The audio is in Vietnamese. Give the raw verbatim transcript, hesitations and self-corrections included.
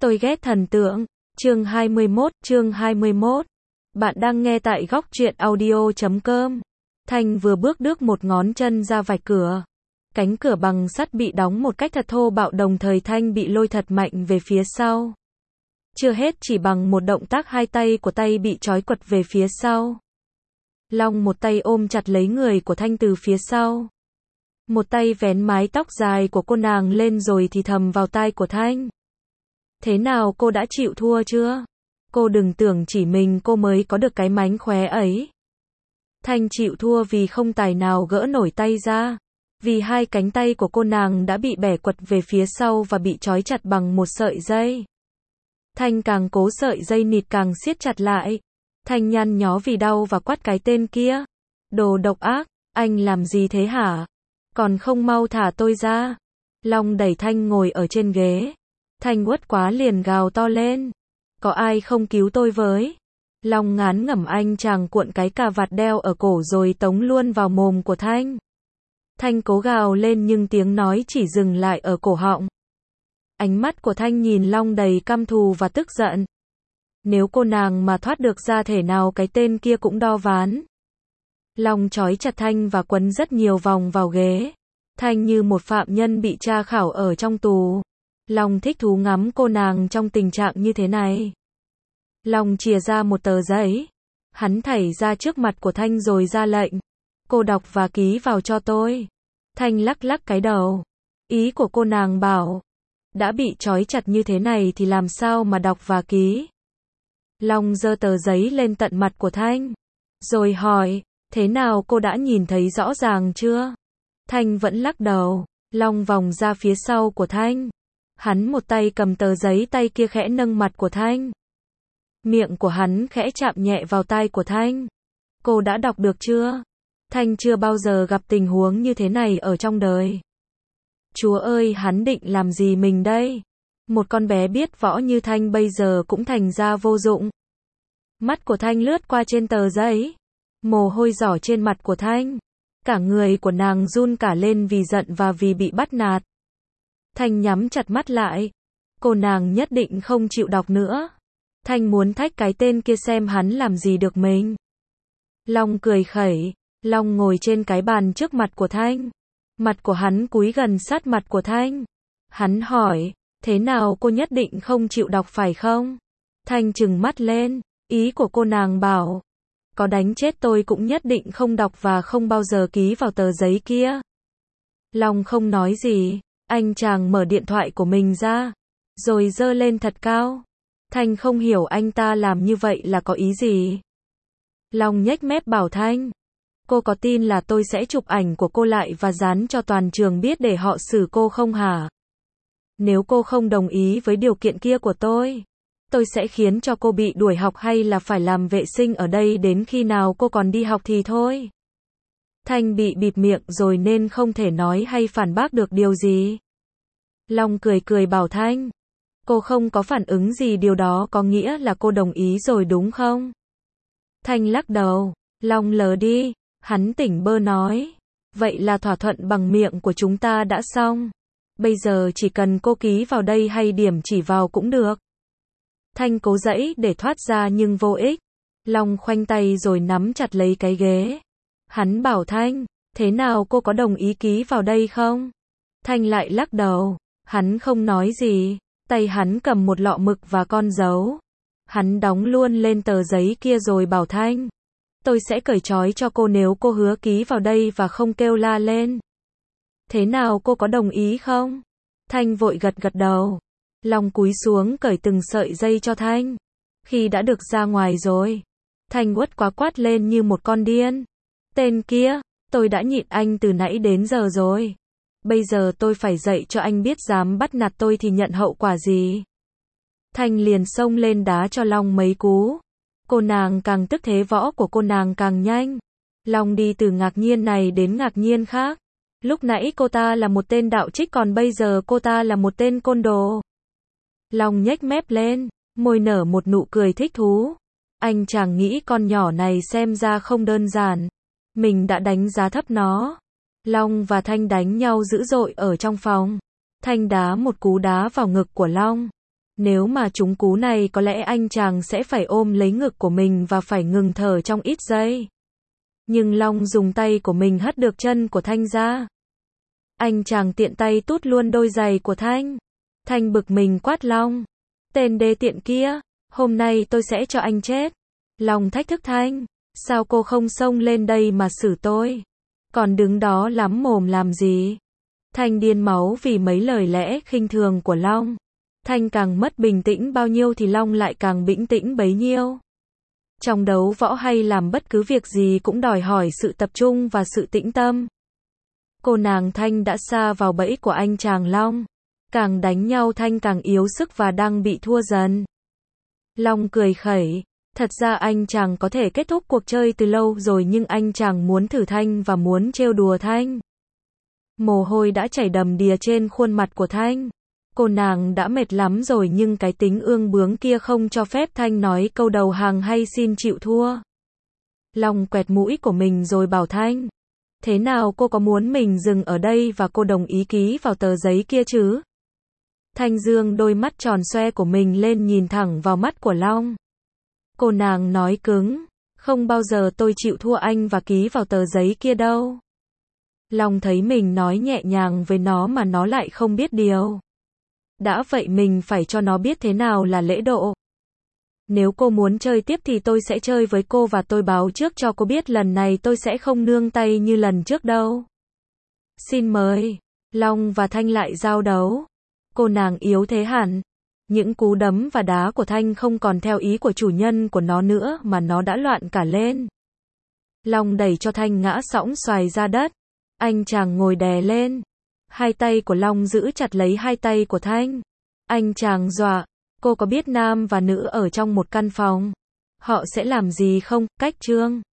Tôi ghét thần tượng. Chương hai mươi mốt, chương hai mươi mốt. Bạn đang nghe tại góc truyện audio chấm com. Thanh vừa bước đước một ngón chân ra vạch cửa. Cánh cửa bằng sắt bị đóng một cách thật thô bạo, đồng thời Thanh bị lôi thật mạnh về phía sau. Chưa hết, chỉ bằng một động tác hai tay của tay bị trói quật về phía sau. Long một tay ôm chặt lấy người của Thanh từ phía sau. Một tay vén mái tóc dài của cô nàng lên rồi thì thầm vào tai của Thanh. Thế nào, cô đã chịu thua chưa? Cô đừng tưởng chỉ mình cô mới có được cái mánh khóe ấy. Thanh chịu thua vì không tài nào gỡ nổi tay ra. Vì hai cánh tay của cô nàng đã bị bẻ quật về phía sau và bị trói chặt bằng một sợi dây. Thanh càng cố, sợi dây nịt càng siết chặt lại. Thanh nhăn nhó vì đau và quát cái tên kia. Đồ độc ác, anh làm gì thế hả? Còn không mau thả tôi ra. Long đẩy Thanh ngồi ở trên ghế. Thanh uất quá liền gào to lên. Có ai không cứu tôi với? Long ngán ngẩm anh chàng cuộn cái cà vạt đeo ở cổ rồi tống luôn vào mồm của Thanh. Thanh cố gào lên nhưng tiếng nói chỉ dừng lại ở cổ họng. Ánh mắt của Thanh nhìn Long đầy căm thù và tức giận. Nếu cô nàng mà thoát được ra, thể nào cái tên kia cũng đo ván. Long trói chặt Thanh và quấn rất nhiều vòng vào ghế. Thanh như một phạm nhân bị tra khảo ở trong tù. Long thích thú ngắm cô nàng trong tình trạng như thế này. Long chìa ra một tờ giấy. Hắn thảy ra trước mặt của Thanh rồi ra lệnh. Cô đọc và ký vào cho tôi. Thanh lắc lắc cái đầu. Ý của cô nàng bảo, đã bị trói chặt như thế này thì làm sao mà đọc và ký. Long giơ tờ giấy lên tận mặt của Thanh. Rồi hỏi, thế nào, cô đã nhìn thấy rõ ràng chưa? Thanh vẫn lắc đầu. Long vòng ra phía sau của Thanh. Hắn một tay cầm tờ giấy, tay kia khẽ nâng mặt của Thanh. Miệng của hắn khẽ chạm nhẹ vào tai của Thanh. Cô đã đọc được chưa? Thanh chưa bao giờ gặp tình huống như thế này ở trong đời. Chúa ơi, hắn định làm gì mình đây? Một con bé biết võ như Thanh bây giờ cũng thành ra vô dụng. Mắt của Thanh lướt qua trên tờ giấy. Mồ hôi rỏ trên mặt của Thanh. Cả người của nàng run cả lên vì giận và vì bị bắt nạt. Thanh nhắm chặt mắt lại. Cô nàng nhất định không chịu đọc nữa. Thanh muốn thách cái tên kia xem hắn làm gì được mình. Long cười khẩy. Long ngồi trên cái bàn trước mặt của Thanh. Mặt của hắn cúi gần sát mặt của Thanh. Hắn hỏi, thế nào, cô nhất định không chịu đọc phải không? Thanh trừng mắt lên. Ý của cô nàng bảo, có đánh chết tôi cũng nhất định không đọc và không bao giờ ký vào tờ giấy kia. Long không nói gì. Anh chàng mở điện thoại của mình ra. Rồi giơ lên thật cao. Thanh không hiểu anh ta làm như vậy là có ý gì. Long nhếch mép bảo Thanh, cô có tin là tôi sẽ chụp ảnh của cô lại và dán cho toàn trường biết để họ xử cô không hả? Nếu cô không đồng ý với điều kiện kia của tôi, tôi sẽ khiến cho cô bị đuổi học hay là phải làm vệ sinh ở đây đến khi nào cô còn đi học thì thôi. Thanh bị bịt miệng rồi nên không thể nói hay phản bác được điều gì. Long cười cười bảo Thanh, cô không có phản ứng gì, điều đó có nghĩa là cô đồng ý rồi đúng không? Thanh lắc đầu. Long lờ đi. Hắn tỉnh bơ nói, vậy là thỏa thuận bằng miệng của chúng ta đã xong. Bây giờ chỉ cần cô ký vào đây hay điểm chỉ vào cũng được. Thanh cố giãy để thoát ra nhưng vô ích. Long khoanh tay rồi nắm chặt lấy cái ghế. Hắn bảo Thanh, thế nào, cô có đồng ý ký vào đây không? Thanh lại lắc đầu. Hắn không nói gì. Tay hắn cầm một lọ mực và con dấu. Hắn đóng luôn lên tờ giấy kia rồi bảo Thanh, tôi sẽ cởi trói cho cô nếu cô hứa ký vào đây và không kêu la lên. Thế nào, cô có đồng ý không? Thanh vội gật gật đầu. Long cúi xuống cởi từng sợi dây cho Thanh. Khi đã được ra ngoài rồi, Thanh uất quá quát lên như một con điên. Tên kia, tôi đã nhịn anh từ nãy đến giờ rồi. Bây giờ tôi phải dạy cho anh biết dám bắt nạt tôi thì nhận hậu quả gì. Thanh liền xông lên đá cho Long mấy cú. Cô nàng càng tức thế võ của cô nàng càng nhanh. Long đi từ ngạc nhiên này đến ngạc nhiên khác. Lúc nãy cô ta là một tên đạo trích, còn bây giờ cô ta là một tên côn đồ. Long nhếch mép lên, môi nở một nụ cười thích thú. Anh chàng nghĩ con nhỏ này xem ra không đơn giản. Mình đã đánh giá thấp nó. Long và Thanh đánh nhau dữ dội ở trong phòng. Thanh đá một cú đá vào ngực của Long. Nếu mà trúng cú này có lẽ anh chàng sẽ phải ôm lấy ngực của mình và phải ngừng thở trong ít giây. Nhưng Long dùng tay của mình hất được chân của Thanh ra. Anh chàng tiện tay tút luôn đôi giày của Thanh. Thanh bực mình quát Long. Tên đê tiện kia, hôm nay tôi sẽ cho anh chết. Long thách thức Thanh. Sao cô không xông lên đây mà xử tôi? Còn đứng đó lắm mồm làm gì? Thanh điên máu vì mấy lời lẽ khinh thường của Long. Thanh càng mất bình tĩnh bao nhiêu thì Long lại càng bình tĩnh bấy nhiêu. Trong đấu võ hay làm bất cứ việc gì cũng đòi hỏi sự tập trung và sự tĩnh tâm. Cô nàng Thanh đã sa vào bẫy của anh chàng Long. Càng đánh nhau Thanh càng yếu sức và đang bị thua dần. Long cười khẩy. Thật ra anh chàng có thể kết thúc cuộc chơi từ lâu rồi nhưng anh chàng muốn thử Thanh và muốn trêu đùa Thanh. Mồ hôi đã chảy đầm đìa trên khuôn mặt của Thanh. Cô nàng đã mệt lắm rồi nhưng cái tính ương bướng kia không cho phép Thanh nói câu đầu hàng hay xin chịu thua. Long quẹt mũi của mình rồi bảo Thanh. Thế nào cô có muốn mình dừng ở đây và cô đồng ý ký vào tờ giấy kia chứ? Thanh dương đôi mắt tròn xoe của mình lên nhìn thẳng vào mắt của Long. Cô nàng nói cứng. Không bao giờ tôi chịu thua anh và ký vào tờ giấy kia đâu. Long thấy mình nói nhẹ nhàng với nó mà nó lại không biết điều. Đã vậy mình phải cho nó biết thế nào là lễ độ. Nếu cô muốn chơi tiếp thì tôi sẽ chơi với cô và tôi báo trước cho cô biết lần này tôi sẽ không nương tay như lần trước đâu. Xin mời. Long và Thanh lại giao đấu. Cô nàng yếu thế hẳn. Những cú đấm và đá của Thanh không còn theo ý của chủ nhân của nó nữa mà nó đã loạn cả lên. Long đẩy cho Thanh ngã sõng xoài ra đất. Anh chàng ngồi đè lên. Hai tay của Long giữ chặt lấy hai tay của Thanh. Anh chàng dọa. Cô có biết nam và nữ ở trong một căn phòng? Họ sẽ làm gì không? Cách chương